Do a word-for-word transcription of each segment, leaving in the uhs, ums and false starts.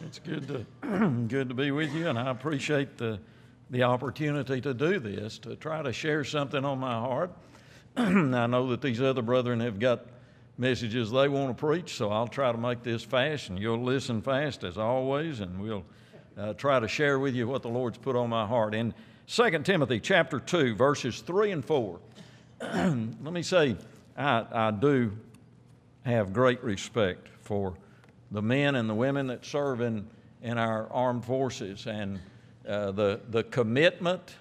It's good to good to be with you, and I appreciate the the opportunity to do this, to try to share something on my heart. I know that these other brethren have got messages they want to preach, so I'll try to make this fast, and you'll listen fast as always, and we'll uh, try to share with you what the Lord's put on my heart. In Second Timothy chapter two, verses three and four, let me say, I, I do have great respect for the men and the women that serve in, in our armed forces, and uh, the, the commitment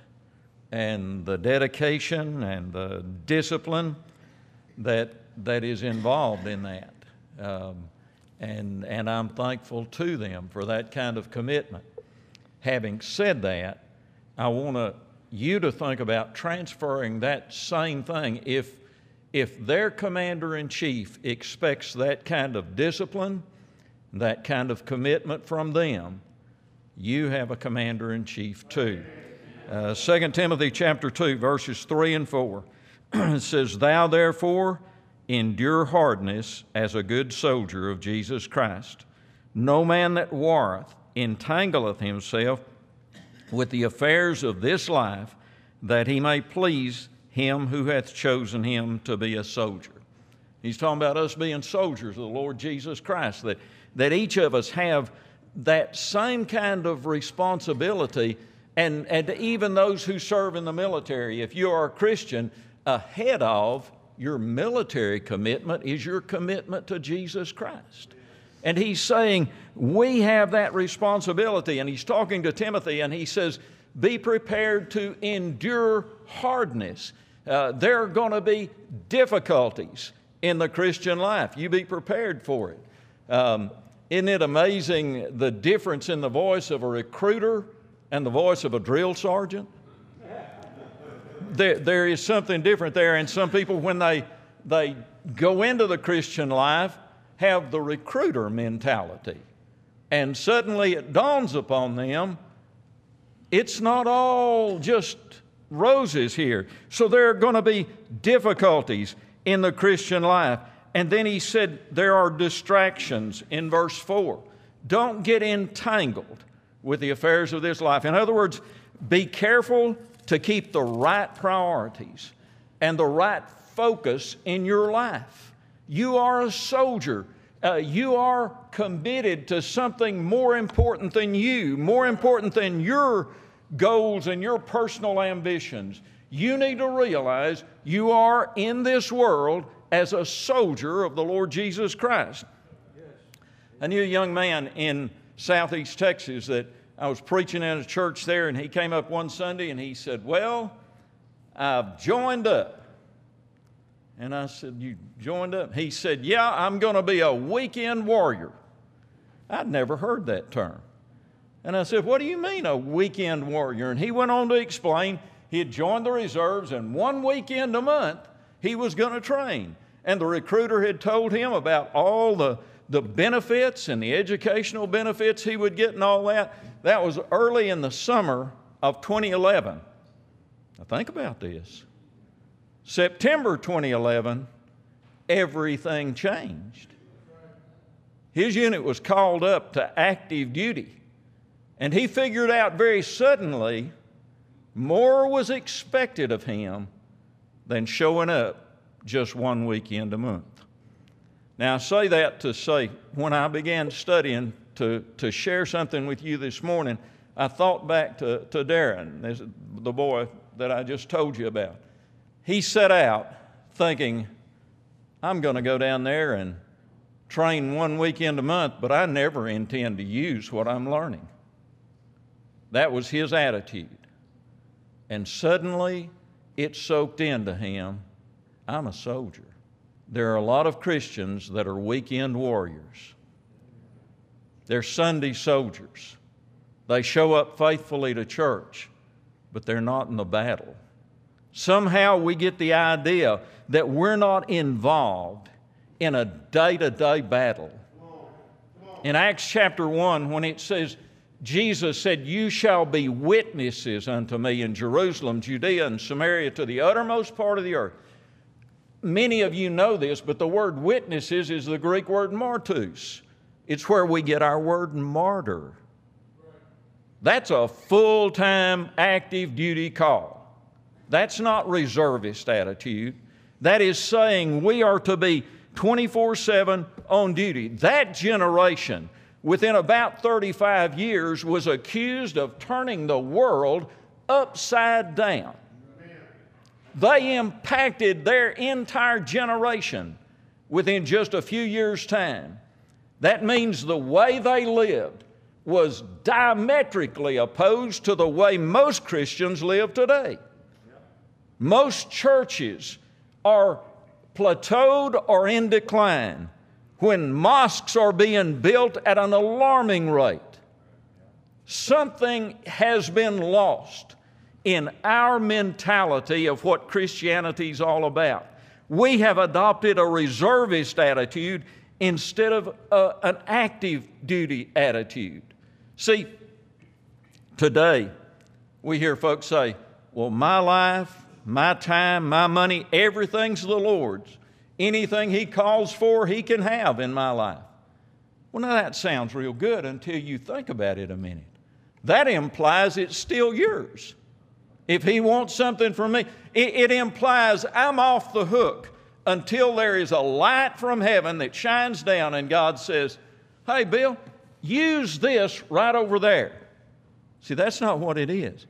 and the dedication and the discipline that that is involved in that. Um, and, and I'm thankful to them for that kind of commitment. Having said that, I want you to think about transferring that same thing. If, if their commander-in-chief expects that kind of discipline, that kind of commitment from them, you have a commander-in-chief too. Uh, Second Timothy chapter two, verses three and four, it says, "Thou therefore endure hardness as a good soldier of Jesus Christ. No man that warreth entangleth himself with the affairs of this life, that he may please him who hath chosen him to be a soldier." He's talking about us being soldiers of the Lord Jesus Christ, that, that each of us have that same kind of responsibility, and, and even those who serve in the military. If you are a Christian, ahead of your military commitment is your commitment to Jesus Christ. And he's saying we have that responsibility, and he's talking to Timothy, and he says, be prepared to endure hardness. Uh, there are going to be difficulties in the Christian life. You be prepared for it. Um, isn't it amazing the difference in the voice of a recruiter and the voice of a drill sergeant? There, there is something different there, and some people, when they, they go into the Christian life, have the recruiter mentality. And suddenly it dawns upon them, it's not all just roses here. So there are going to be difficulties in the Christian life. And then he said there are distractions in verse four. Don't get entangled with the affairs of this life. In other words, be careful to keep the right priorities and the right focus in your life. You are a soldier. Uh, you are committed to something more important than you, more important than your goals and your personal ambitions. You need to realize you are in this world as a soldier of the Lord Jesus Christ. Yes. I knew a young man in Southeast Texas that I was preaching in a church there, and he came up one Sunday and he said, "Well, I've joined up." And I said, "You joined up?" He said, "Yeah, I'm going to be a weekend warrior." I'd never heard that term. And I said, "What do you mean a weekend warrior?" And he went on to explain he had joined the reserves, and one weekend a month he was going to train. And the recruiter had told him about all the, the benefits and the educational benefits he would get and all that. That was early in the summer of twenty eleven. Now think about this. September twenty eleven, everything changed. His unit was called up to active duty, and he figured out very suddenly more was expected of him than showing up just one weekend a month. Now, I say that to say, when I began studying to, to share something with you this morning, I thought back to, to Darren, the boy that I just told you about. He set out thinking, I'm going to go down there and train one weekend a month, but I never intend to use what I'm learning. That was his attitude. And suddenly it soaked into him, I'm a soldier. There are a lot of Christians that are weekend warriors. They're Sunday soldiers. They show up faithfully to church, but they're not in the battle. Somehow we get the idea that we're not involved in a day-to-day battle. In Acts chapter one, when it says, Jesus said, "You shall be witnesses unto me in Jerusalem, Judea, and Samaria, to the uttermost part of the earth." Many of you know this, but the word witnesses is the Greek word martus. It's where we get our word martyr. That's a full-time active duty call. That's not reservist attitude. That is saying we are to be twenty-four seven on duty. That generation, within about thirty-five years, was accused of turning the world upside down. They impacted their entire generation within just a few years' time. That means the way they lived was diametrically opposed to the way most Christians live today. Most churches are plateaued or in decline when mosques are being built at an alarming rate. Something has been lost in our mentality of what Christianity is all about. We have adopted a reservist attitude instead of uh, an active duty attitude. See, today we hear folks say, well, my life, my time, my money, everything's the Lord's. Anything He calls for, He can have in my life. Well, now that sounds real good until you think about it a minute. That implies it's still yours. If He wants something from me, it, it implies I'm off the hook until there is a light from heaven that shines down and God says, hey, Bill, use this right over there. See, that's not what it is.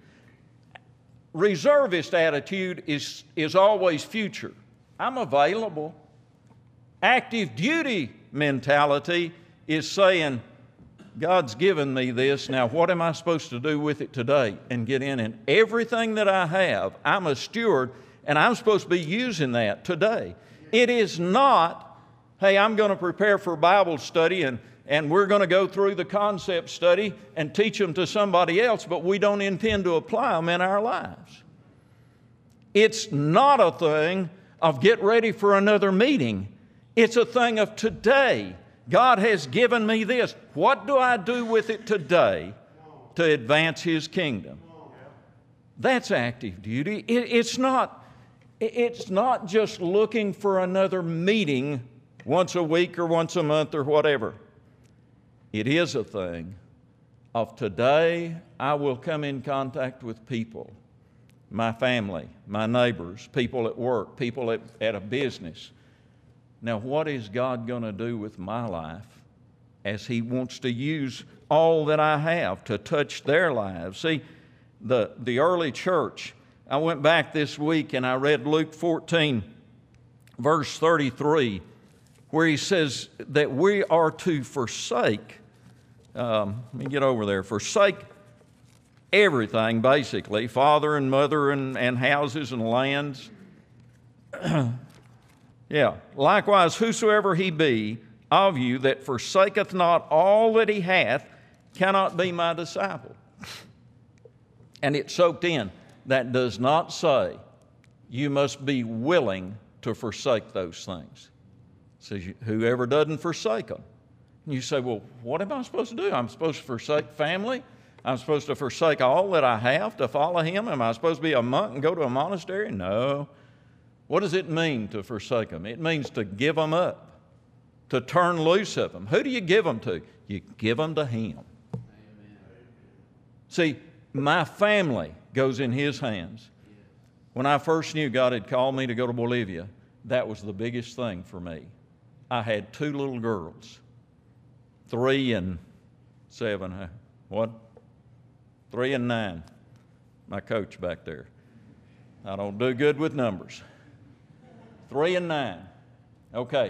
Reservist attitude is, is always future. I'm available. Active duty mentality is saying, God's given me this, now what am I supposed to do with it today? And get in and everything that I have, I'm a steward, and I'm supposed to be using that today. It is not, hey, I'm going to prepare for Bible study and, and we're going to go through the concept study and teach them to somebody else, but we don't intend to apply them in our lives. It's not a thing of get ready for another meeting. It's a thing of today. God has given me this. What do I do with it today to advance His kingdom? That's active duty. It, it's not, it's not just looking for another meeting once a week or once a month or whatever. It is a thing of today I will come in contact with people, my family, my neighbors, people at work, people at, at a business. Now, what is God going to do with my life as He wants to use all that I have to touch their lives? See, the, the early church, I went back this week and I read Luke fourteen, verse thirty-three, where he says that we are to forsake, um, let me get over there, forsake everything basically, father and mother and, and houses and lands. Yeah. Likewise, whosoever he be of you that forsaketh not all that he hath cannot be my disciple. And it's soaked in. That does not say you must be willing to forsake those things. It says whoever doesn't forsake them. And you say, well, what am I supposed to do? I'm supposed to forsake family? I'm supposed to forsake all that I have to follow Him? Am I supposed to be a monk and go to a monastery? No. What does it mean to forsake them? It means to give them up, to turn loose of them. Who do you give them to? You give them to Him. Amen. See, my family goes in His hands. When I first knew God had called me to go to Bolivia, that was the biggest thing for me. I had two little girls, three and seven, what? Three and nine. My coach back there. I don't do good with numbers. Three and nine. Okay.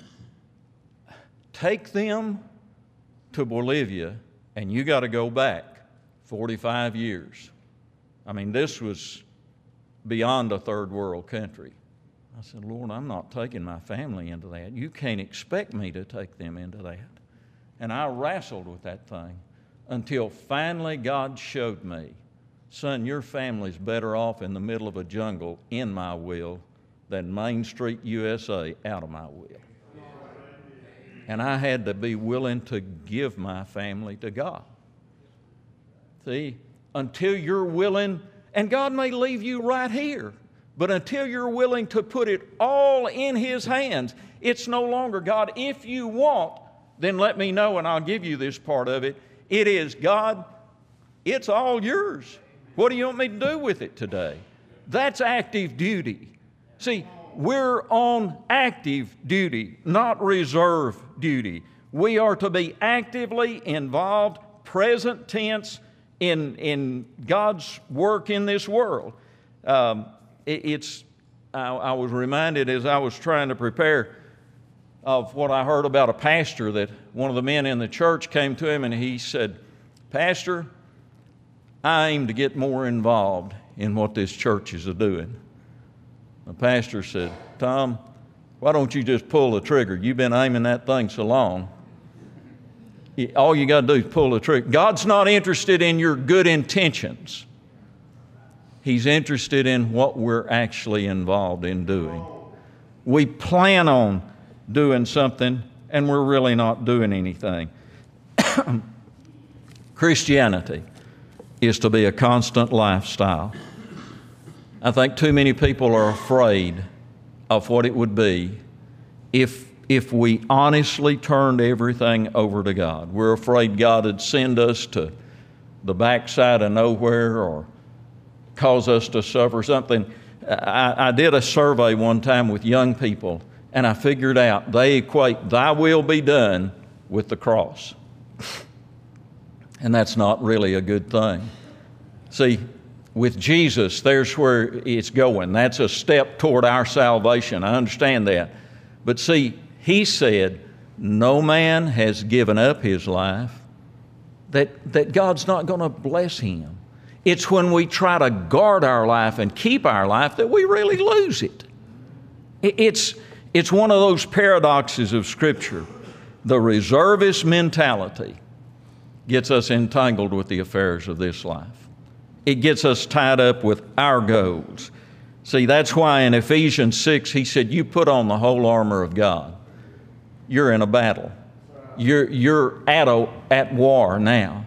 Take them to Bolivia, and you got to go back forty-five years. I mean, this was beyond a third world country. I said, Lord, I'm not taking my family into that. You can't expect me to take them into that. And I wrestled with that thing until finally God showed me, son, your family's better off in the middle of a jungle in my will than Main Street, U S A, out of my will. And I had to be willing to give my family to God. See, until you're willing, and God may leave you right here, but until you're willing to put it all in His hands, it's no longer, God, if you want, then let me know and I'll give you this part of it. It is, God, it's all yours. What do you want me to do with it today? That's active duty. See, we're on active duty, not reserve duty. We are to be actively involved, present tense, in, in God's work in this world. Um, it, it's, I, I was reminded as I was trying to prepare of what I heard about a pastor, that one of the men in the church came to him and he said, Pastor, I aim to get more involved in what this church is doing. The pastor said, Tom, why don't you just pull the trigger? You've been aiming that thing so long. All you got to do is pull the trigger. God's not interested in your good intentions. He's interested in what we're actually involved in doing. We plan on doing something and we're really not doing anything. Christianity is to be a constant lifestyle. I think too many people are afraid of what it would be if, if we honestly turned everything over to God. We're afraid God would send us to the backside of nowhere or cause us to suffer something. I, I did a survey one time with young people, and I figured out they equate thy will be done with the cross. And that's not really a good thing. See, with Jesus, there's where it's going. That's a step toward our salvation. I understand that. But see, He said, no man has given up his life, that, that God's not going to bless him. It's when we try to guard our life and keep our life that we really lose it. It's, it's one of those paradoxes of Scripture. The reservist mentality gets us entangled with the affairs of this life. It gets us tied up with our goals. See, that's why in Ephesians six, he said, you put on the whole armor of God. You're in a battle. You're, you're at, a, at war now.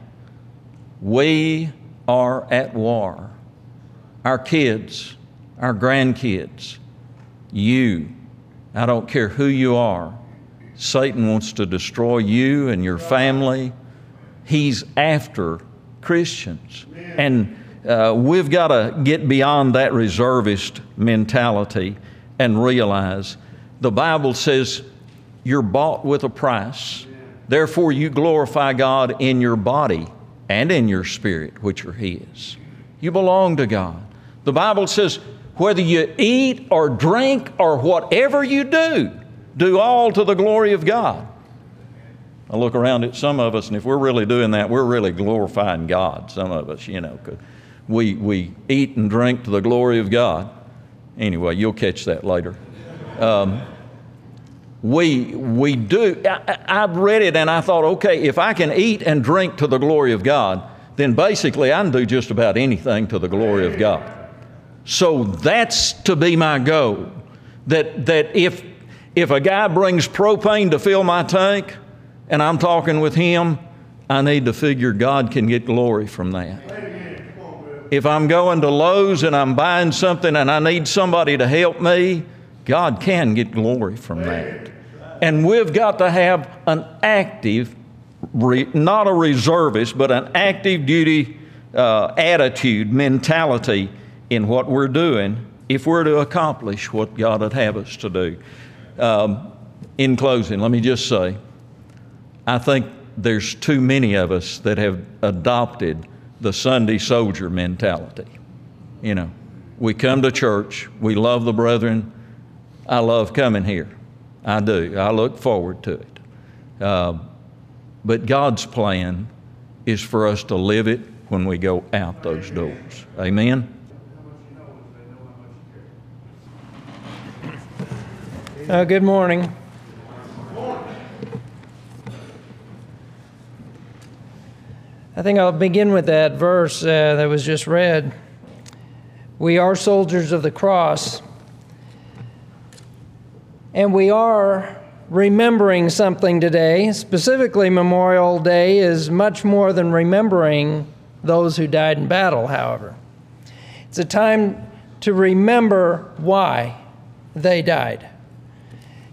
We are at war. Our kids, our grandkids, you, I don't care who you are, Satan wants to destroy you and your family. He's after Christians. And uh, we've got to get beyond that reservist mentality and realize the Bible says you're bought with a price. Therefore, you glorify God in your body and in your spirit, which are His. You belong to God. The Bible says whether you eat or drink or whatever you do, do all to the glory of God. I look around at some of us, and if we're really doing that, we're really glorifying God, some of us, you know. 'Cause we, we eat and drink to the glory of God. Anyway, you'll catch that later. Um, we, we do. I, I've read it, and I thought, okay, if I can eat and drink to the glory of God, then basically I can do just about anything to the glory of God. So that's to be my goal. That, that if, if a guy brings propane to fill my tank, and I'm talking with him, I need to figure God can get glory from that. If I'm going to Lowe's and I'm buying something and I need somebody to help me, God can get glory from that. And we've got to have an active, not a reservist, but an active duty uh, attitude, mentality in what we're doing if we're to accomplish what God would have us to do. Um, in closing, let me just say, I think there's too many of us that have adopted the Sunday soldier mentality. You know, we come to church, we love the brethren. I love coming here. I do. I look forward to it. Uh, but God's plan is for us to live it when we go out those doors. Amen? Uh, good morning. I think I'll begin with that verse uh, that was just read. We are soldiers of the cross, and we are remembering something today. Specifically, Memorial Day is much more than remembering those who died in battle, however. It's a time to remember why they died.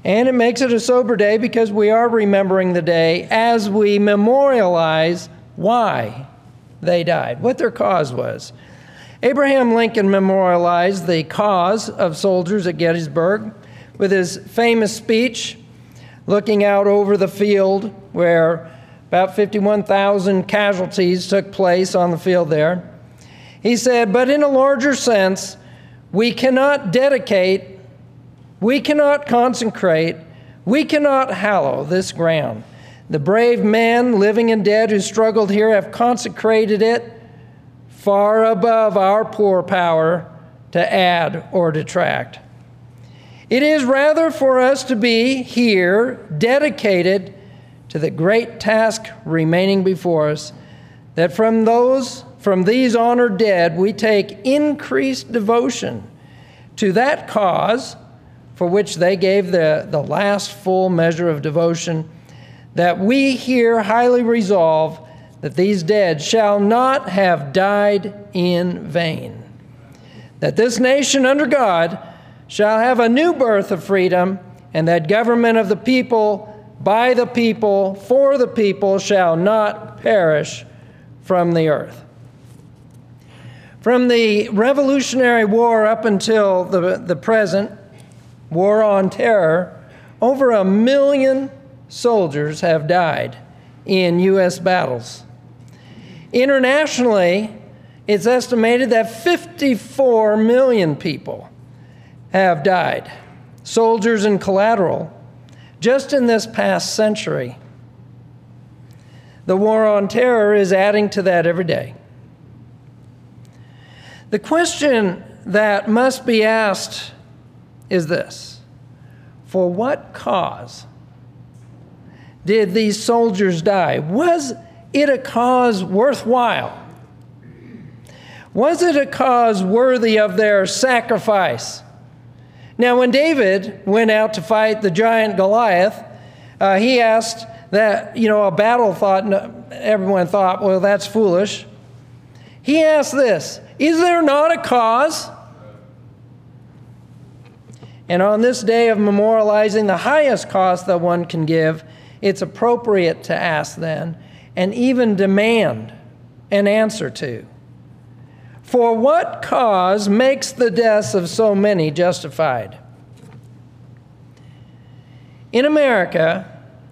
And it makes it a sober day because we are remembering the day as we memorialize why they died, what their cause was. Abraham Lincoln memorialized the cause of soldiers at Gettysburg with his famous speech, looking out over the field where about fifty-one thousand casualties took place on the field there. He said, "But in a larger sense, we cannot dedicate, we cannot consecrate, we cannot hallow this ground. The brave men, living and dead, who struggled here have consecrated it far above our poor power to add or detract. It is rather for us to be here dedicated to the great task remaining before us, that from those, from these honored dead, we take increased devotion to that cause for which they gave the, the last full measure of devotion, that we here highly resolve that these dead shall not have died in vain, that this nation under God shall have a new birth of freedom, and that government of the people, by the people, for the people, shall not perish from the earth." From the Revolutionary War up until the, the present, War on Terror, over a million soldiers have died in U S battles. Internationally, it's estimated that fifty-four million people have died, soldiers and collateral, just in this past century. The War on Terror is adding to that every day. The question that must be asked is this: for what cause did these soldiers die? Was it a cause worthwhile? Was it a cause worthy of their sacrifice? Now, when David went out to fight the giant Goliath, uh, he asked that, you know, a battle thought, everyone thought, well, that's foolish. He asked this: is there not a cause? And on this day of memorializing the highest cost that one can give, it's appropriate to ask then, and even demand an answer to: for what cause makes the deaths of so many justified? In America,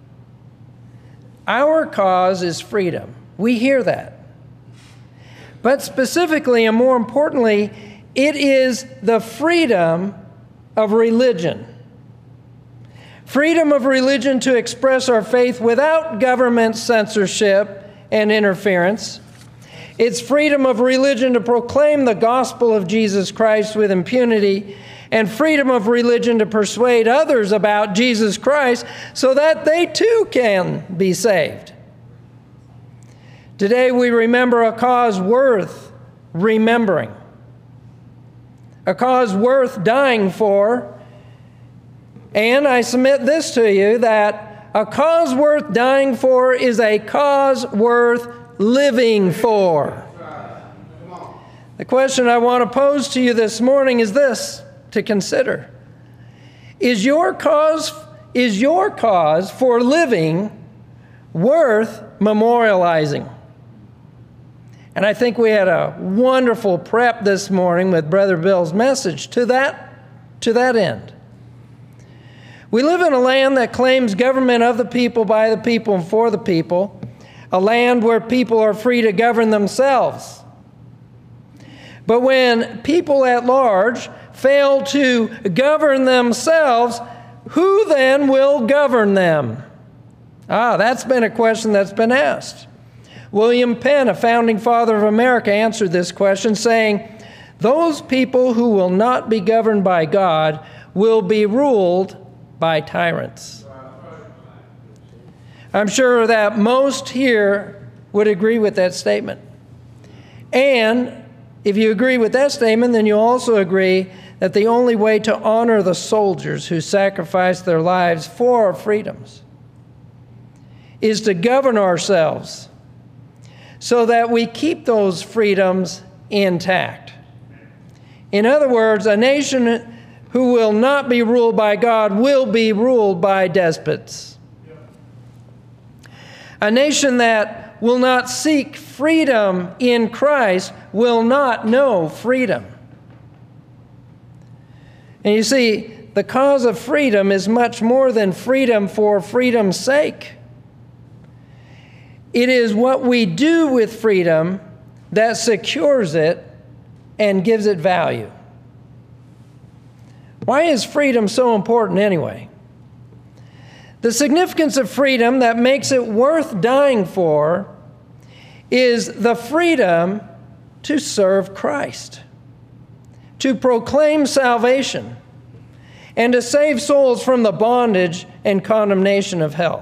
our cause is freedom. We hear that. But specifically and more importantly, it is the freedom of religion. Freedom of religion to express our faith without government censorship and interference. It's freedom of religion to proclaim the gospel of Jesus Christ with impunity, and freedom of religion to persuade others about Jesus Christ so that they too can be saved. Today we remember a cause worth remembering, a cause worth dying for, and I submit this to you, that a cause worth dying for is a cause worth living for. The question I want to pose to you this morning is this to consider: Is your cause, is your cause for living worth memorializing? And I think we had a wonderful prep this morning with Brother Bill's message to that, to that end. We live in a land that claims government of the people, by the people, and for the people, a land where people are free to govern themselves. But when people at large fail to govern themselves, who then will govern them? Ah, that's been a question that's been asked. William Penn, a founding father of America, answered this question saying, "Those people who will not be governed by God will be ruled by tyrants." I'm sure that most here would agree with that statement. And if you agree with that statement, then you also agree that the only way to honor the soldiers who sacrificed their lives for our freedoms is to govern ourselves so that we keep those freedoms intact. In other words, a nation who will not be ruled by God will be ruled by despots. A nation that will not seek freedom in Christ will not know freedom. And you see, the cause of freedom is much more than freedom for freedom's sake. It is what we do with freedom that secures it and gives it value. Why is freedom so important anyway? The significance of freedom that makes it worth dying for is the freedom to serve Christ, to proclaim salvation, and to save souls from the bondage and condemnation of hell.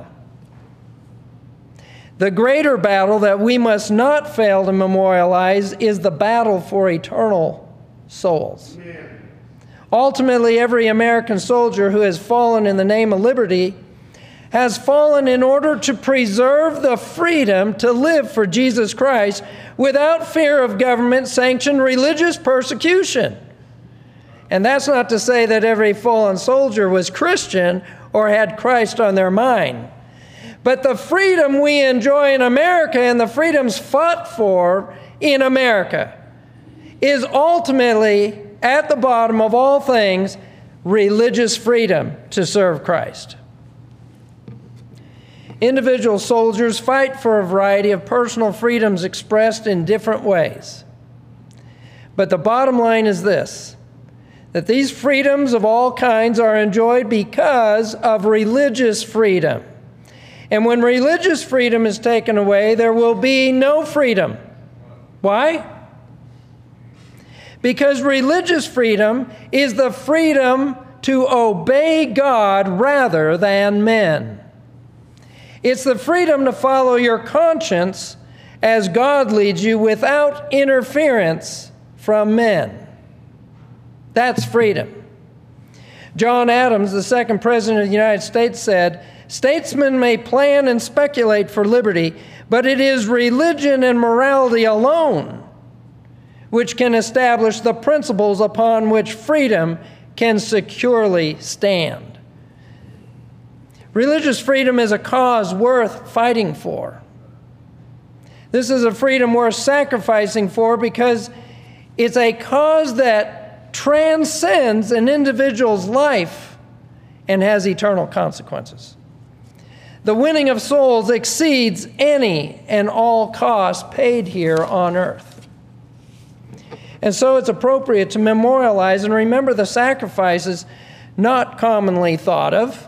The greater battle that we must not fail to memorialize is the battle for eternal souls. Amen. Ultimately, every American soldier who has fallen in the name of liberty has fallen in order to preserve the freedom to live for Jesus Christ without fear of government-sanctioned religious persecution. And that's not to say that every fallen soldier was Christian or had Christ on their mind. But the freedom we enjoy in America and the freedoms fought for in America is ultimately, at the bottom of all things, religious freedom to serve Christ. Individual soldiers fight for a variety of personal freedoms expressed in different ways. But the bottom line is this, that these freedoms of all kinds are enjoyed because of religious freedom. And when religious freedom is taken away, there will be no freedom. Why? Because religious freedom is the freedom to obey God rather than men. It's the freedom to follow your conscience as God leads you without interference from men. That's freedom. John Adams, the second president of the United States, said, "Statesmen may plan and speculate for liberty, but it is religion and morality alone which can establish the principles upon which freedom can securely stand." Religious freedom is a cause worth fighting for. This is a freedom worth sacrificing for because it's a cause that transcends an individual's life and has eternal consequences. The winning of souls exceeds any and all costs paid here on earth. And so it's appropriate to memorialize and remember the sacrifices not commonly thought of,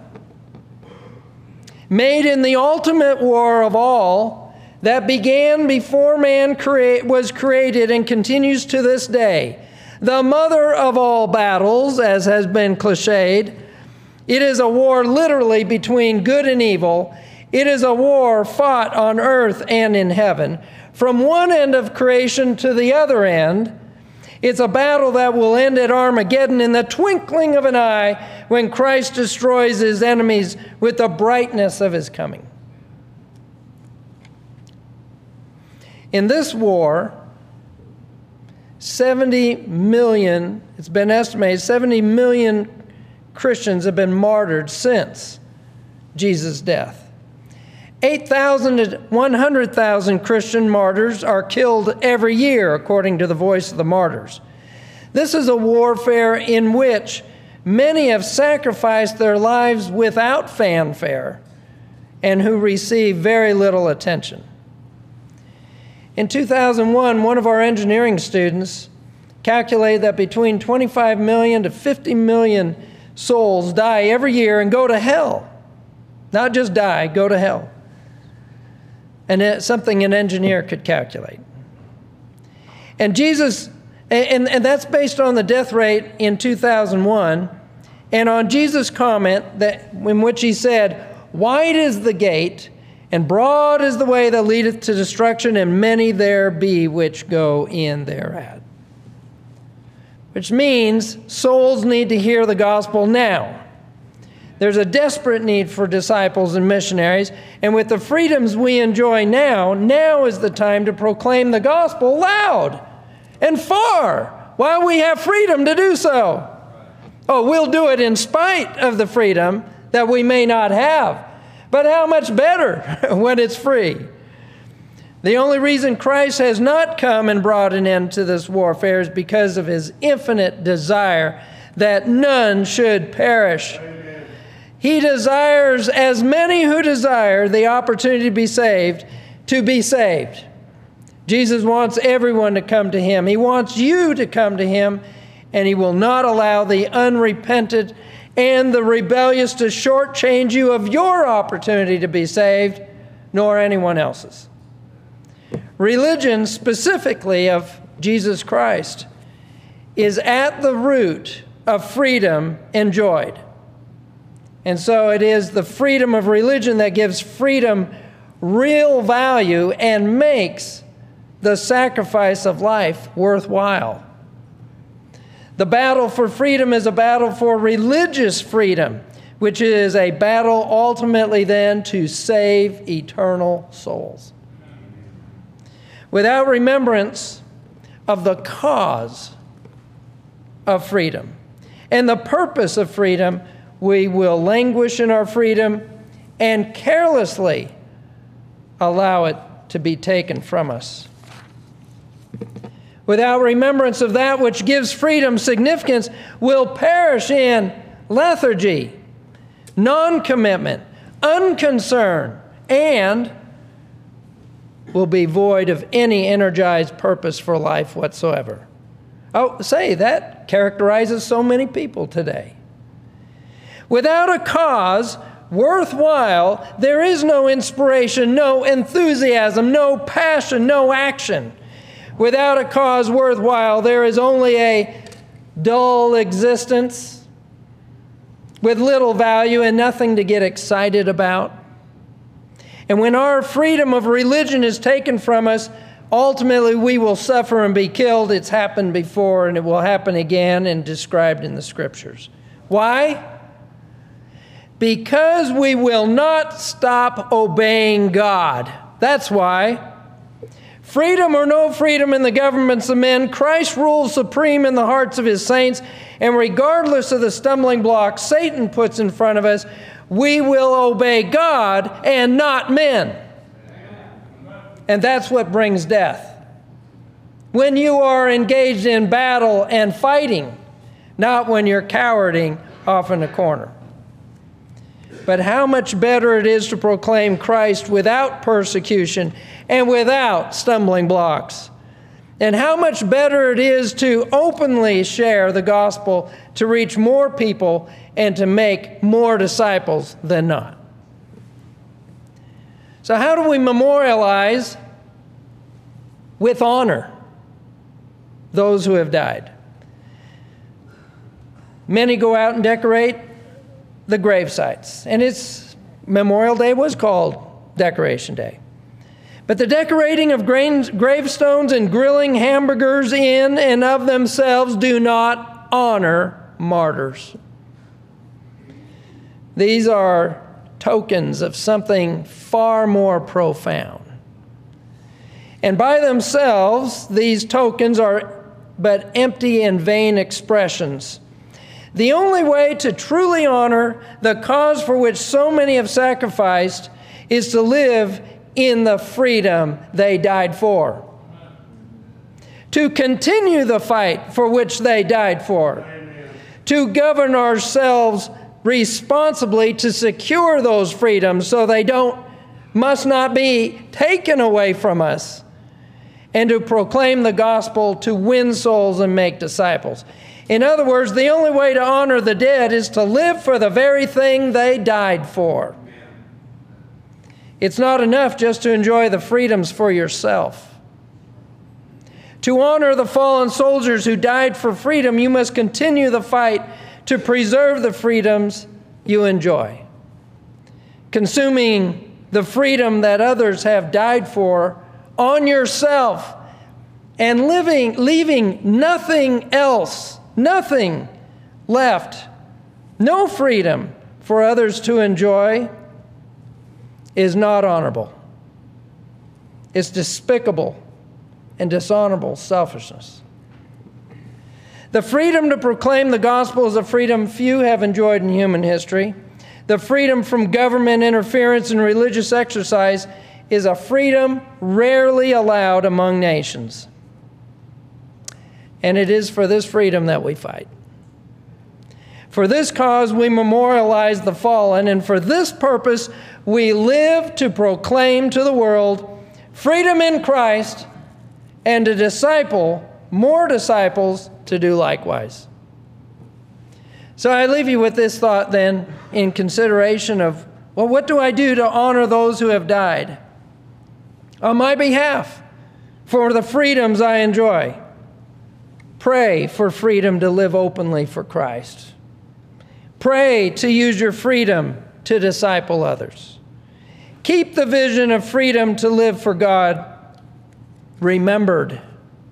made in the ultimate war of all that began before man create, was created and continues to this day. The mother of all battles, as has been cliched. It is a war literally between good and evil. It is a war fought on earth and in heaven. From one end of creation to the other end, it's a battle that will end at Armageddon in the twinkling of an eye when Christ destroys his enemies with the brightness of his coming. In this war, seventy million, it's been estimated, seventy million Christians have been martyred since Jesus' death. eight thousand to one hundred thousand Christian martyrs are killed every year, according to the Voice of the Martyrs. This is a warfare in which many have sacrificed their lives without fanfare and who receive very little attention. In two thousand one, one of our engineering students calculated that between twenty-five million to fifty million souls die every year and go to hell. Not just die, go to hell. And it's something an engineer could calculate. And Jesus, and, and that's based on the death rate in two thousand one, and on Jesus' comment that in which he said, "Wide is the gate, and broad is the way that leadeth to destruction, and many there be which go in thereat." Which means souls need to hear the gospel now. There's a desperate need for disciples and missionaries, and with the freedoms we enjoy now, now is the time to proclaim the gospel loud and far while we have freedom to do so. Oh, we'll do it in spite of the freedom that we may not have. But how much better when it's free? The only reason Christ has not come and brought an end to this warfare is because of his infinite desire that none should perish. Amen. He desires as many who desire the opportunity to be saved, to be saved. Jesus wants everyone to come to him. He wants you to come to him, and he will not allow the unrepentant and the rebellious to shortchange you of your opportunity to be saved, nor anyone else's. Religion, specifically of Jesus Christ, is at the root of freedom enjoyed. And so it is the freedom of religion that gives freedom real value and makes the sacrifice of life worthwhile. The battle for freedom is a battle for religious freedom, which is a battle ultimately then to save eternal souls. Without remembrance of the cause of freedom and the purpose of freedom, we will languish in our freedom and carelessly allow it to be taken from us. Without remembrance of that which gives freedom significance, will perish in lethargy, non-commitment, unconcern, and will be void of any energized purpose for life whatsoever. Oh, say, that characterizes so many people today. Without a cause worthwhile, there is no inspiration, no enthusiasm, no passion, no action. Without a cause worthwhile, there is only a dull existence with little value and nothing to get excited about. And when our freedom of religion is taken from us, ultimately we will suffer and be killed. It's happened before and it will happen again and described in the Scriptures. Why? Because we will not stop obeying God. That's why. Freedom or no freedom in the governments of men, Christ rules supreme in the hearts of his saints, and regardless of the stumbling blocks Satan puts in front of us, we will obey God and not men. And that's what brings death. When you are engaged in battle and fighting, not when you're cowarding off in a corner. But how much better it is to proclaim Christ without persecution and without stumbling blocks. And how much better it is to openly share the gospel to reach more people and to make more disciples than not. So how do we memorialize with honor those who have died? Many go out and decorate the grave sites. And it's Memorial Day was called Decoration Day. But the decorating of gravestones and grilling hamburgers in and of themselves do not honor martyrs. These are tokens of something far more profound. And by themselves, these tokens are but empty and vain expressions. The only way to truly honor the cause for which so many have sacrificed is to live in the freedom they died for. To continue the fight for which they died for. Amen. To govern ourselves responsibly to secure those freedoms so they don't, must not be taken away from us. And to proclaim the gospel to win souls and make disciples. In other words, the only way to honor the dead is to live for the very thing they died for. It's not enough just to enjoy the freedoms for yourself. To honor the fallen soldiers who died for freedom, you must continue the fight to preserve the freedoms you enjoy. Consuming the freedom that others have died for on yourself and living, leaving nothing else, nothing left, no freedom for others to enjoy is not honorable. It's despicable and dishonorable selfishness. The freedom to proclaim the gospel is a freedom few have enjoyed in human history. The freedom from government interference in religious exercise is a freedom rarely allowed among nations. And it is for this freedom that we fight. For this cause we memorialize the fallen, and for this purpose we live to proclaim to the world freedom in Christ and to disciple more disciples to do likewise. So I leave you with this thought then in consideration of, well, what do I do to honor those who have died on my behalf for the freedoms I enjoy? Pray for freedom to live openly for Christ. Pray to use your freedom to disciple others. Keep the vision of freedom to live for God remembered.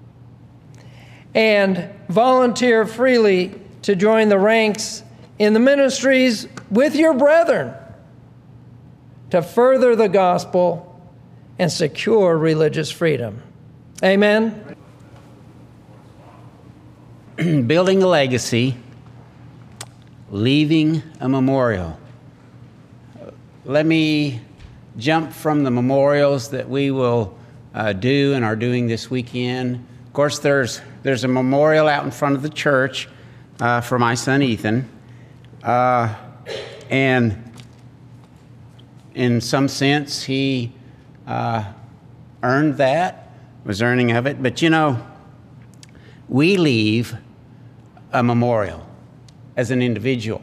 And volunteer freely to join the ranks in the ministries with your brethren to further the gospel and secure religious freedom. Amen. Building a legacy, leaving a memorial. Let me jump from the memorials that we will uh, do and are doing this weekend. Of course, there's there's a memorial out in front of the church uh, for my son Ethan, uh, and in some sense, he uh, earned that, was earning of it. But you know, we leave a memorial as an individual.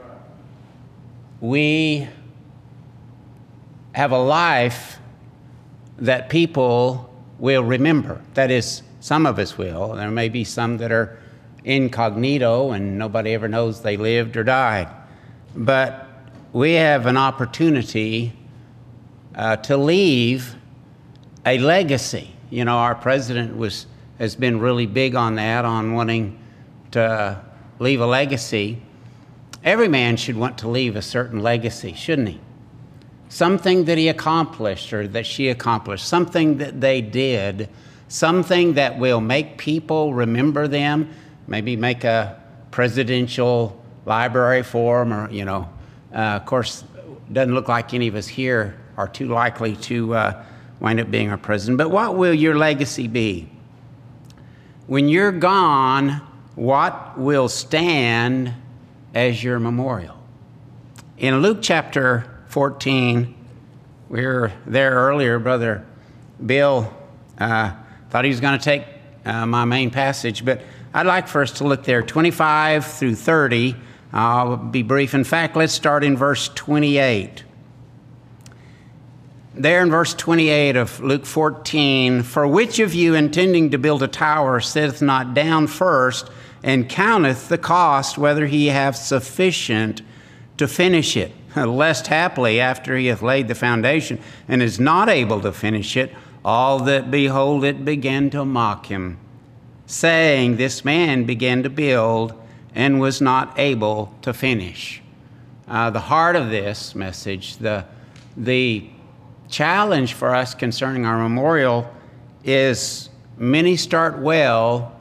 We have a life that people will remember. That is, some of us will. There may be some that are incognito and nobody ever knows they lived or died. But we have an opportunity uh, to leave a legacy. You know, our president was has been really big on that, on wanting to leave a legacy. Every man should want to leave a certain legacy, shouldn't he? Something that he accomplished or that she accomplished, something that they did, something that will make people remember them, maybe make a presidential library for them, or, you know, uh, of course, doesn't look like any of us here are too likely to uh, wind up being our president. But what will your legacy be? When you're gone, what will stand as your memorial? In Luke chapter fourteen, we were there earlier. Brother Bill uh, thought he was going to take uh, my main passage, but I'd like for us to look there, twenty-five through thirty. I'll be brief. In fact, let's start in verse twenty-eight. There in verse twenty-eight of Luke fourteen, for which of you intending to build a tower sitteth not down first and counteth the cost, whether he have sufficient to finish it? Lest haply, after he hath laid the foundation and is not able to finish it, all that behold it begin to mock him, saying, this man began to build and was not able to finish. Uh, the heart of this message, the the challenge for us concerning our memorial is many start well,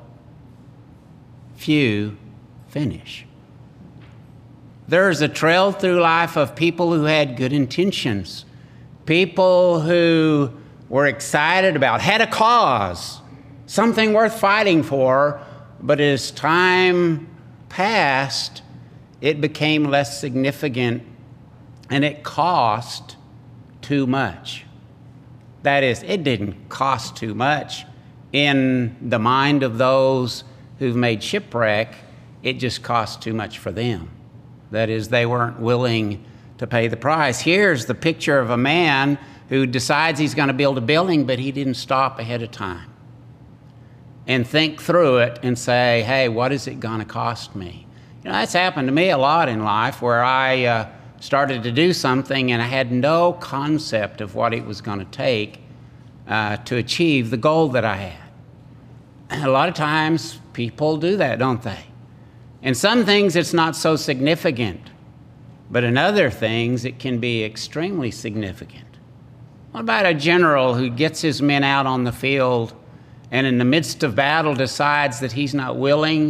few finish. There's a trail through life of people who had good intentions, people who were excited about, had a cause, something worth fighting for, but as time passed, it became less significant and it cost too much. That is, it didn't cost too much in the mind of those who've made shipwreck. It just cost too much for them. That is, they weren't willing to pay the price. Here's the picture of a man who decides he's going to build a building, but he didn't stop ahead of time and think through it and say, hey, what is it going to cost me? You know, that's happened to me a lot in life, where I uh, started to do something and I had no concept of what it was going to take uh, to achieve the goal that I had. And a lot of times people do that, don't they? In some things it's not so significant, but in other things it can be extremely significant. What about a general who gets his men out on the field and in the midst of battle decides that he's not willing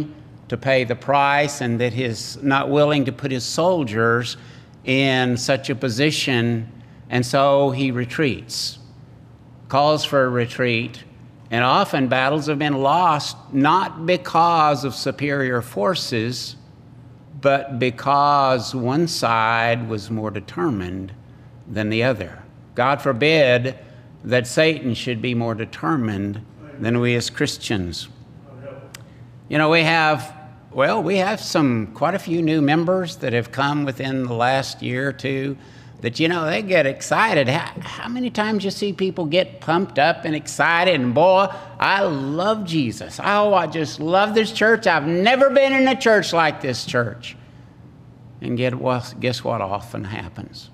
to pay the price, and that he's not willing to put his soldiers in such a position, and so he retreats, calls for a retreat. And often battles have been lost not because of superior forces, but because one side was more determined than the other. God forbid that Satan should be more determined than we as Christians. You know, we have, well, we have some, quite a few new members that have come within the last year or two that, you know, they get excited. How, how many times you see people get pumped up and excited, and boy, I love Jesus. Oh, I just love this church. I've never been in a church like this church. And get, well, guess what often happens?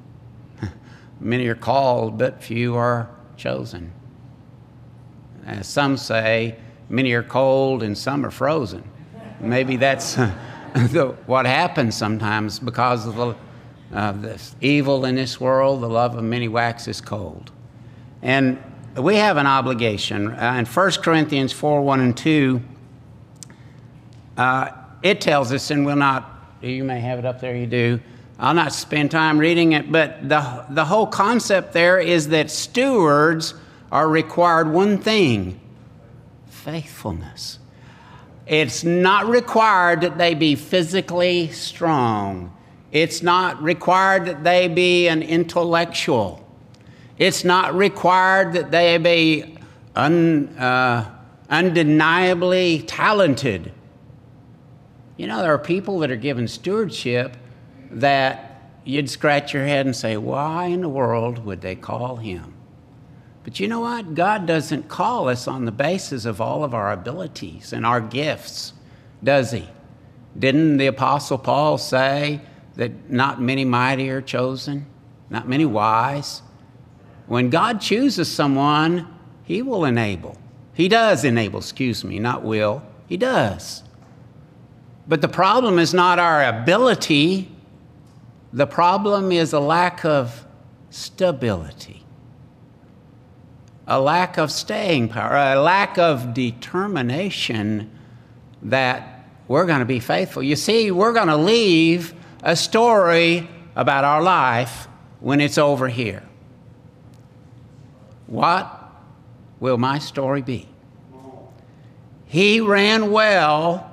Many are called, but few are chosen. As some say, many are cold and some are frozen. Maybe that's the, what happens sometimes because of the Uh, this evil in this world, the love of many waxes cold. And we have an obligation. Uh, in First Corinthians four, one and two, uh, it tells us, and we'll not, you may have it up there, you do. I'll not spend time reading it, but the, the whole concept there is that stewards are required one thing: faithfulness. It's not required that they be physically strong. It's not required that they be an intellectual. It's not required that they be un, uh, undeniably talented. You know, there are people that are given stewardship that you'd scratch your head and say, why in the world would they call him? But you know what? God doesn't call us on the basis of all of our abilities and our gifts, does he? Didn't the Apostle Paul say that not many mighty are chosen, not many wise? When God chooses someone, he will enable. He does enable, excuse me, not will. He does. But the problem is not our ability. The problem is a lack of stability, a lack of staying power, a lack of determination that we're going to be faithful. You see, we're going to leave a story about our life when it's over here. What will my story be? He ran well.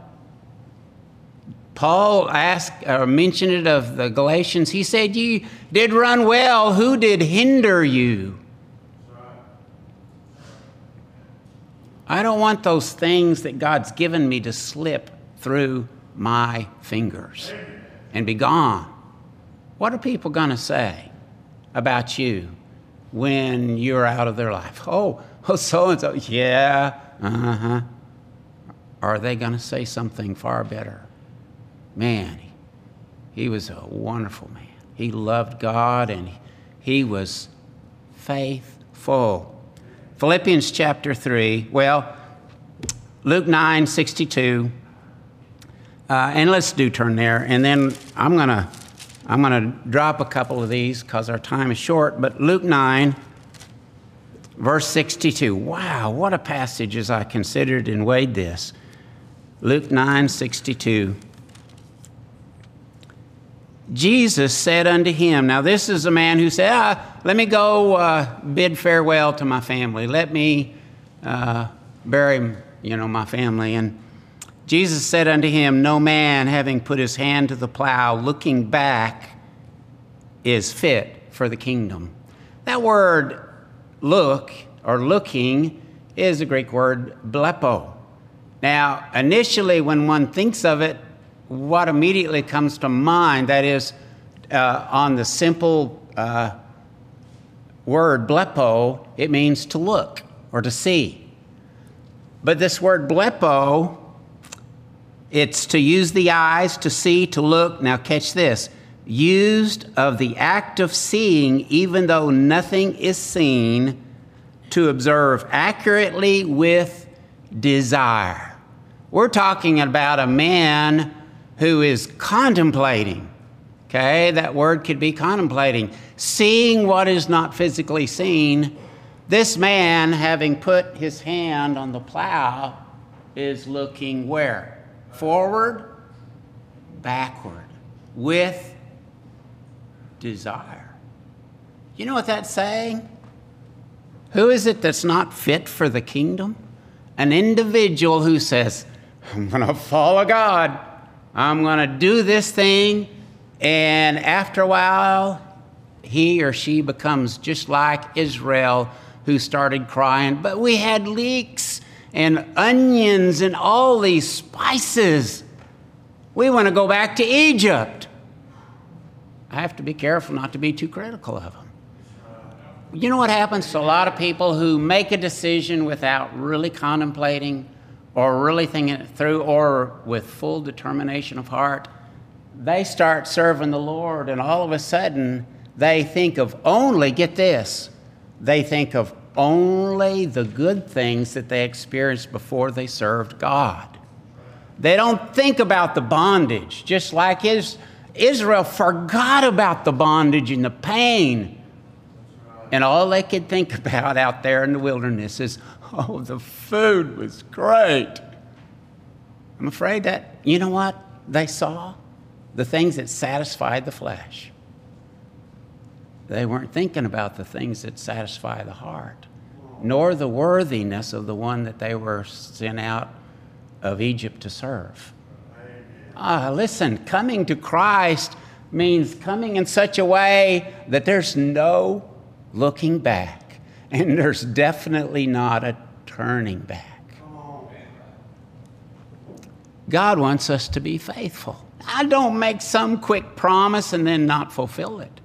Paul asked or mentioned it of the Galatians. He said, you did run well. Who did hinder you? I don't want those things that God's given me to slip through my fingers and be gone. What are people going to say about you when you're out of their life? Oh, oh, so-and-so, yeah, uh-huh. Are they going to say something far better? Man, he was a wonderful man. He loved God and he was faithful. Philippians chapter three, well, Luke nine, sixty-two. Uh, and let's do turn there, and then I'm gonna I'm gonna drop a couple of these because our time is short. But Luke nine, verse sixty-two. Wow, what a passage as I considered and weighed this. Luke nine, sixty-two. Jesus said unto him, now this is a man who said, ah, let me go uh, bid farewell to my family. Let me uh, bury, you know, my family. And Jesus said unto him, no man having put his hand to the plow, looking back, is fit for the kingdom. That word look or looking is a Greek word blepo. Now, initially when one thinks of it, what immediately comes to mind, that is uh, on the simple uh, word blepo, it means to look or to see. But this word blepo, it's to use the eyes, to see, to look. Now catch this. Used of the act of seeing, even though nothing is seen, to observe accurately with desire. We're talking about a man who is contemplating. Okay, that word could be contemplating. Seeing what is not physically seen. This man, having put his hand on the plow, is looking where? forward, backward, with desire. You know what that's saying? Who is it that's not fit for the kingdom? An individual who says, I'm going to follow God. I'm going to do this thing. And after a while, he or she becomes just like Israel, who started crying, but we had leeks and onions and all these spices. We want to go back to Egypt. I have to be careful not to be too critical of them. You know what happens to a lot of people who make a decision without really contemplating or really thinking it through, or with full determination of heart? They start serving the Lord, and all of a sudden they think of only, get this, they think of only the good things that they experienced before they served God. They don't think about the bondage, just like his, Israel forgot about the bondage and the pain. And all they could think about out there in the wilderness is, oh, the food was great. I'm afraid that, you know what they saw? The things that satisfied the flesh. They weren't thinking about the things that satisfy the heart, nor the worthiness of the one that they were sent out of Egypt to serve. Ah, listen, coming to Christ means coming in such a way that there's no looking back, and there's definitely not a turning back. God wants us to be faithful. I don't make some quick promise and then not fulfill it.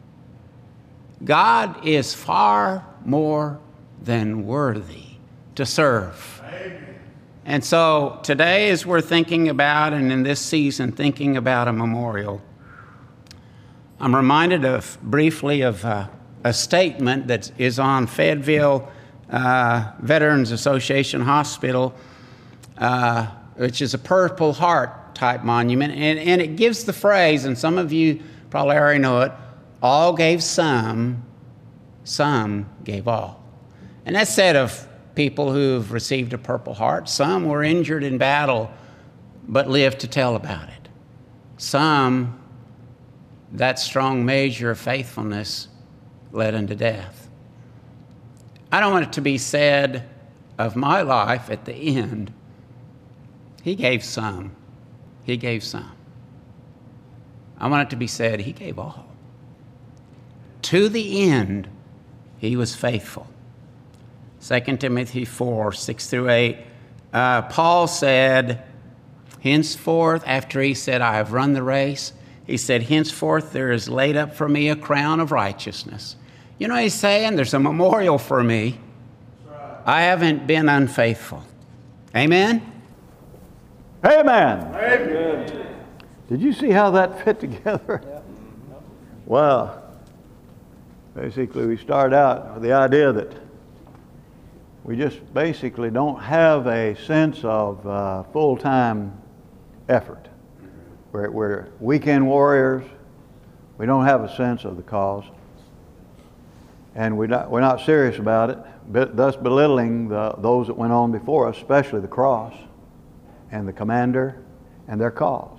God is far more than worthy to serve. And so today, as we're thinking about, and in this season, thinking about a memorial, I'm reminded of briefly of uh, a statement that is on Fayetteville uh, Veterans Association Hospital, uh, which is a Purple Heart type monument. And, and it gives the phrase, and some of you probably already know it, all gave some, some gave all. And that's said of people who've received a Purple Heart. Some were injured in battle, but lived to tell about it. Some, that strong measure of faithfulness led unto death. I don't want it to be said of my life at the end, he gave some, he gave some. I want it to be said, he gave all. To the end, he was faithful. Second Timothy four, six through eight, uh, Paul said, henceforth, after he said, I have run the race, he said, henceforth there is laid up for me a crown of righteousness. You know what he's saying? There's a memorial for me. I haven't been unfaithful. Amen? Amen. Amen. Did you see how that fit together? Yeah. Well, basically we start out with the idea that we just basically don't have a sense of uh, full-time effort. We're, we're weekend warriors. We don't have a sense of the cause. And we're not, we're not serious about it, but thus belittling the, those that went on before us, especially the cross and the commander and their cause.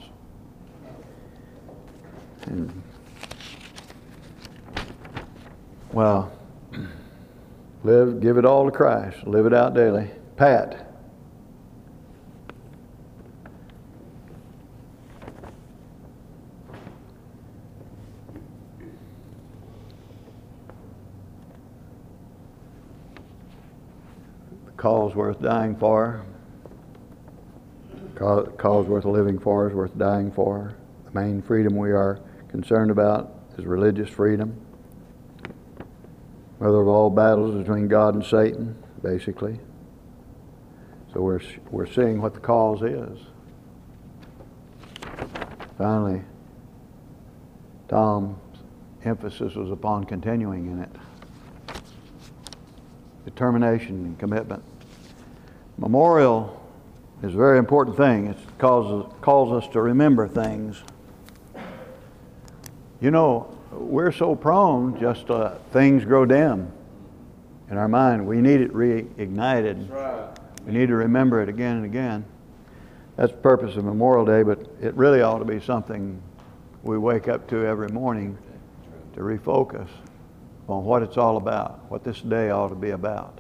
And, well, live, give it all to Christ. Live it out daily. Pat. Cause worth dying for. Cause worth living for is worth dying for. The main freedom we are concerned about is religious freedom. Mother of all battles between God and Satan, basically. So we're we're seeing what the cause is. Finally, Tom's emphasis was upon continuing in it. Determination and commitment. Memorial is a very important thing. It calls, calls us to remember things. You know, we're so prone just uh, things grow dim in our mind. We need it reignited. That's right. We need to remember it again and again. That's the purpose of Memorial Day, but it really ought to be something we wake up to every morning to refocus on what it's all about, what this day ought to be about.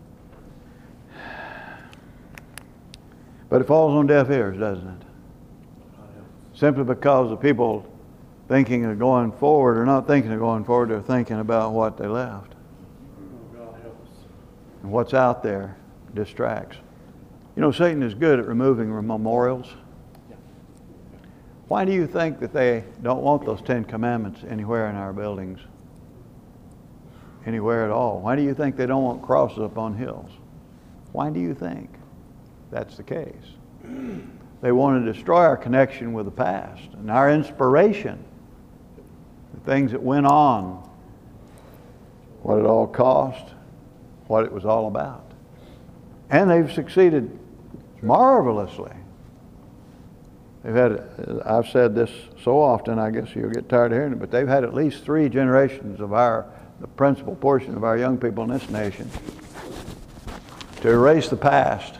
But it falls on deaf ears, doesn't it? Simply because the people thinking of going forward are not thinking of going forward, they're thinking about what they left. And what's out there distracts. You know, Satan is good at removing memorials. Why do you think that they don't want those Ten Commandments anywhere in our buildings? Anywhere at all? Why do you think they don't want crosses up on hills? Why do you think that's the case? They want to destroy our connection with the past and our inspiration, the things that went on, what it all cost, what it was all about. And they've succeeded marvelously. They've had, I've said this so often, I guess you'll get tired of hearing it, but they've had at least three generations of our, the principal portion of our young people in this nation, to erase the past,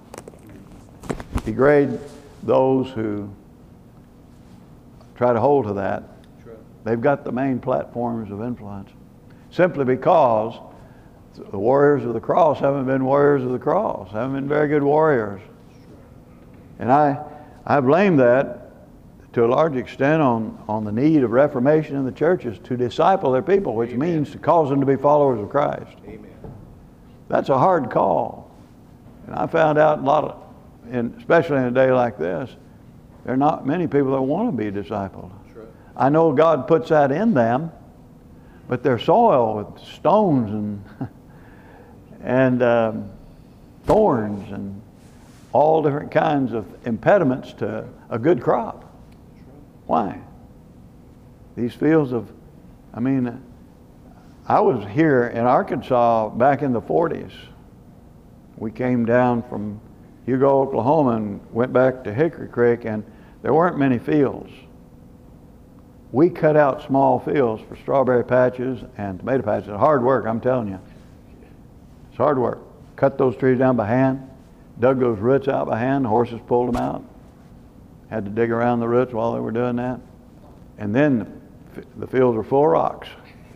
degrade those who try to hold to that. They've got the main platforms of influence simply because the warriors of the cross haven't been warriors of the cross, haven't been very good warriors. And I, I blame that to a large extent on, on the need of reformation in the churches to disciple their people, which Amen. Means to cause them to be followers of Christ. Amen. That's a hard call. And I found out a lot of, in, especially in a day like this, there are not many people that want to be discipled. Right. I know God puts that in them, but they're soil with stones and and um, thorns and all different kinds of impediments to a good crop. Why? These fields of, I mean, I was here in Arkansas back in the forties. We came down from Hugo, Oklahoma, and went back to Hickory Creek, and there weren't many fields. We cut out small fields for strawberry patches and tomato patches. Hard work, I'm telling you. It's hard work. Cut those trees down by hand, dug those roots out by hand, the horses pulled them out. Had to dig around the roots while they were doing that. And then the fields were full of rocks.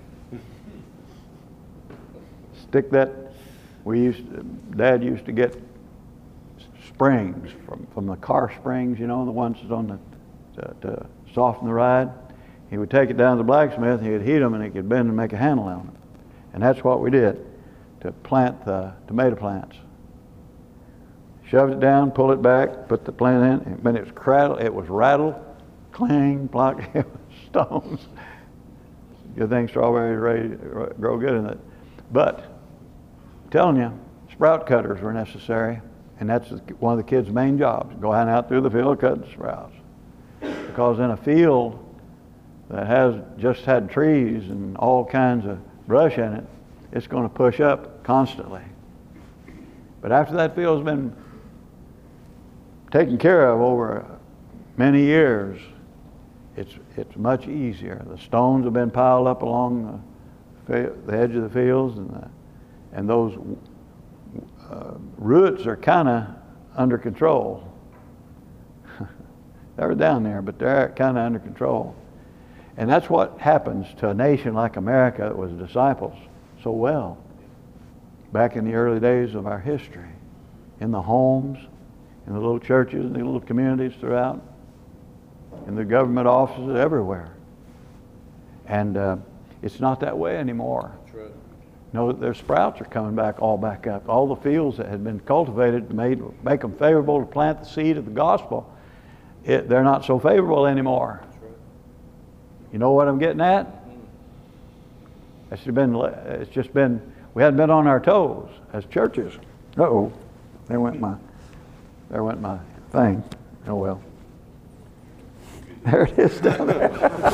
Stick that, we used to, Dad used to get springs from, from the car springs, you know, the ones that's on the, to, to soften the ride. He would take it down to the blacksmith, he would heat them, and he could bend and make a handle on them. And that's what we did to plant the tomato plants. Shoved it down, pull it back, put the plant in, and when it was cradle, it was rattle, clang, block, it was stones. Good thing strawberries ready to grow good in it. But I'm telling you, sprout cutters were necessary, and that's one of the kids' main jobs, going out through the field cutting sprouts. Because in a field that has just had trees and all kinds of brush in it, it's going to push up constantly. But after that field's been taken care of over many years, it's it's much easier. The stones have been piled up along the, the edge of the fields, and the, and those uh, roots are kind of under control. They're down there, but they're kind of under control. And that's what happens to a nation like America that was disciples so well back in the early days of our history, in the homes, in the little churches, in the little communities throughout, in the government offices, everywhere. And uh, it's not that way anymore. That's right. No, their sprouts are coming back, all back up. All the fields that had been cultivated to made, make them favorable to plant the seed of the gospel, it, they're not so favorable anymore. That's right. You know what I'm getting at? It's been, it's just been, we hadn't been on our toes as churches. Uh-oh, there went my, there went my thing. Oh well. There it is down there.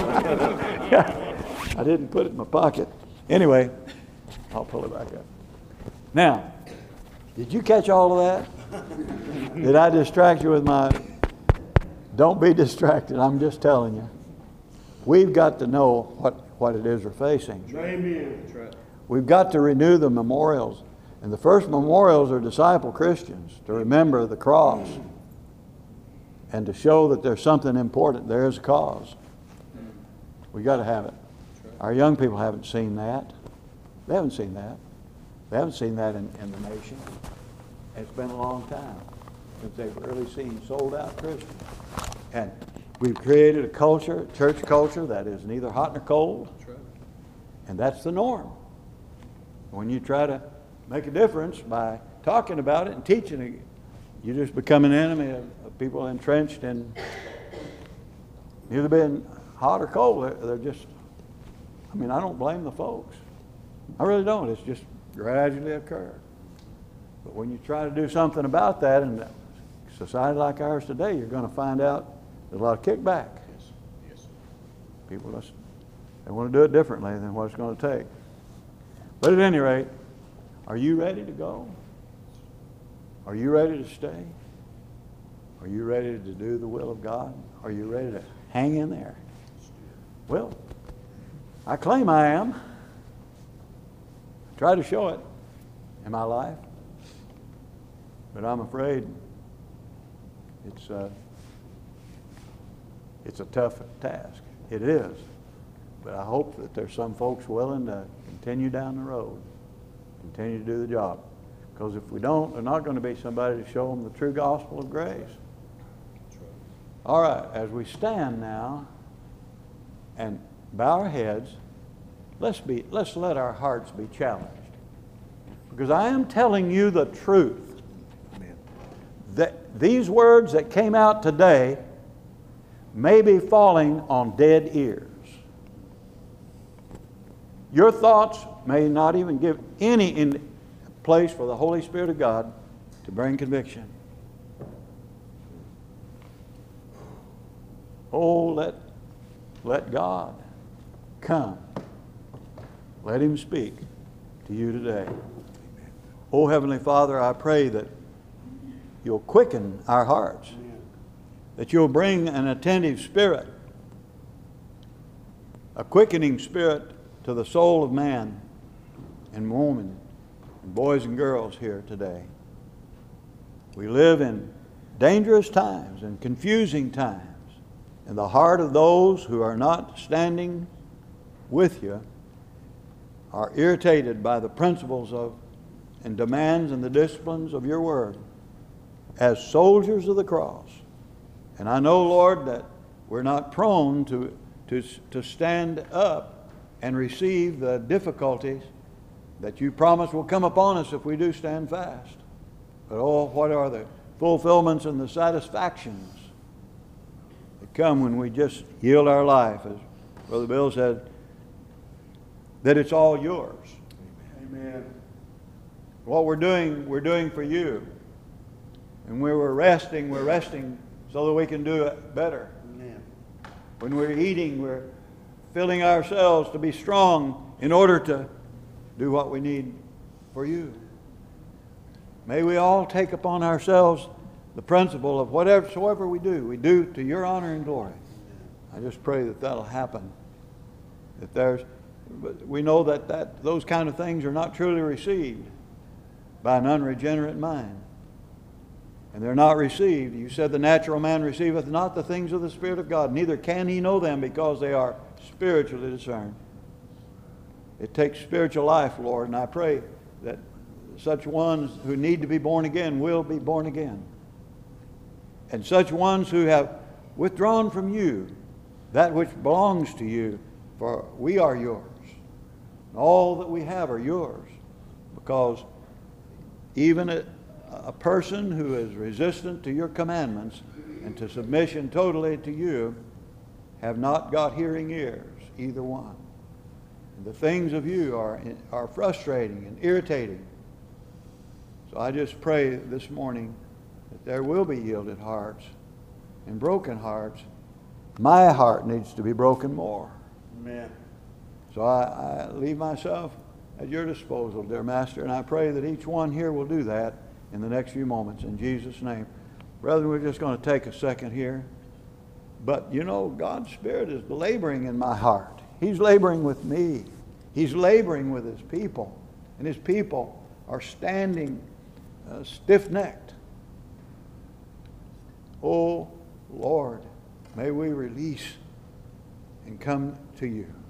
I didn't put it in my pocket. Anyway, I'll pull it back up. Now, did you catch all of that? Did I distract you with my, don't be distracted, I'm just telling you. We've got to know what, what it is we're facing. Amen. That's right. We've got to renew the memorials. And the first memorials are disciple Christians to remember the cross. and to show that there's something important. There is a cause. We got to have it. Our young people haven't seen that. They haven't seen that. They haven't seen that in, in the nation. It's been a long time since they've really seen sold-out Christians. And we've created a culture, church culture, that is neither hot nor cold. That's right. And that's the norm. When you try to make a difference by talking about it and teaching it, you just become an enemy of, of people entrenched in either being hot or cold. They're, they're just, I mean, I don't blame the folks. I really don't. It's just gradually occurred. But when you try to do something about that in a society like ours today, you're going to find out there's a lot of kickback. Yes. Yes. People just, they want to do it differently than what it's going to take. But at any rate, are you ready to go? Are you ready to stay? Are you ready to do the will of God? Are you ready to hang in there? Well, I claim I am. I try to show it in my life. But I'm afraid it's, uh, it's a tough task. It is. But I hope that there's some folks willing to continue down the road, continue to do the job. Because if we don't, there's not going to be somebody to show them the true gospel of grace. All right, as we stand now and bow our heads, let's be, let's let our hearts be challenged. Because I am telling you the truth. That these words that came out today may be falling on dead ears. Your thoughts may not even give any in place for the Holy Spirit of God to bring conviction. Oh, let, let God come. Let Him speak to you today. Oh, Heavenly Father, I pray that You'll quicken our hearts, that You'll bring an attentive spirit, a quickening spirit to the soul of man and woman and boys and girls here today. We live in dangerous times and confusing times. In the heart of those who are not standing with You are irritated by the principles of and demands and the disciplines of Your word as soldiers of the cross. And I know, Lord, that we're not prone to, to, to stand up and receive the difficulties that You promise will come upon us if we do stand fast. But oh, what are the fulfillments and the satisfactions that come when we just yield our life, as Brother Bill said, that it's all Yours. Amen. What we're doing, we're doing for You. And when we're resting, we're resting so that we can do it better. Amen. When we're eating, we're filling ourselves to be strong in order to do what we need for You. May we all take upon ourselves the principle of whatever we do, we do to Your honor and glory. I just pray that that'll happen. That there's, we know that, that those kind of things are not truly received by an unregenerate mind. And they're not received. You said the natural man receiveth not the things of the Spirit of God, neither can he know them because they are spiritually discerned. It takes spiritual life, Lord, and I pray that such ones who need to be born again will be born again. And such ones who have withdrawn from You that which belongs to You, for we are Yours. And all that we have are Yours, because even a, a person who is resistant to Your commandments and to submission totally to You have not got hearing ears, either one. And the things of You are, are frustrating and irritating. So I just pray this morning that there will be yielded hearts and broken hearts. My heart needs to be broken more. Amen. So I, I leave myself at Your disposal, dear Master, and I pray that each one here will do that in the next few moments, in Jesus' name. Brethren, we're just going to take a second here. But you know, God's Spirit is laboring in my heart. He's laboring with me. He's laboring with His people. And His people are standing uh, stiff-necked. Oh, Lord, may we release and come to you.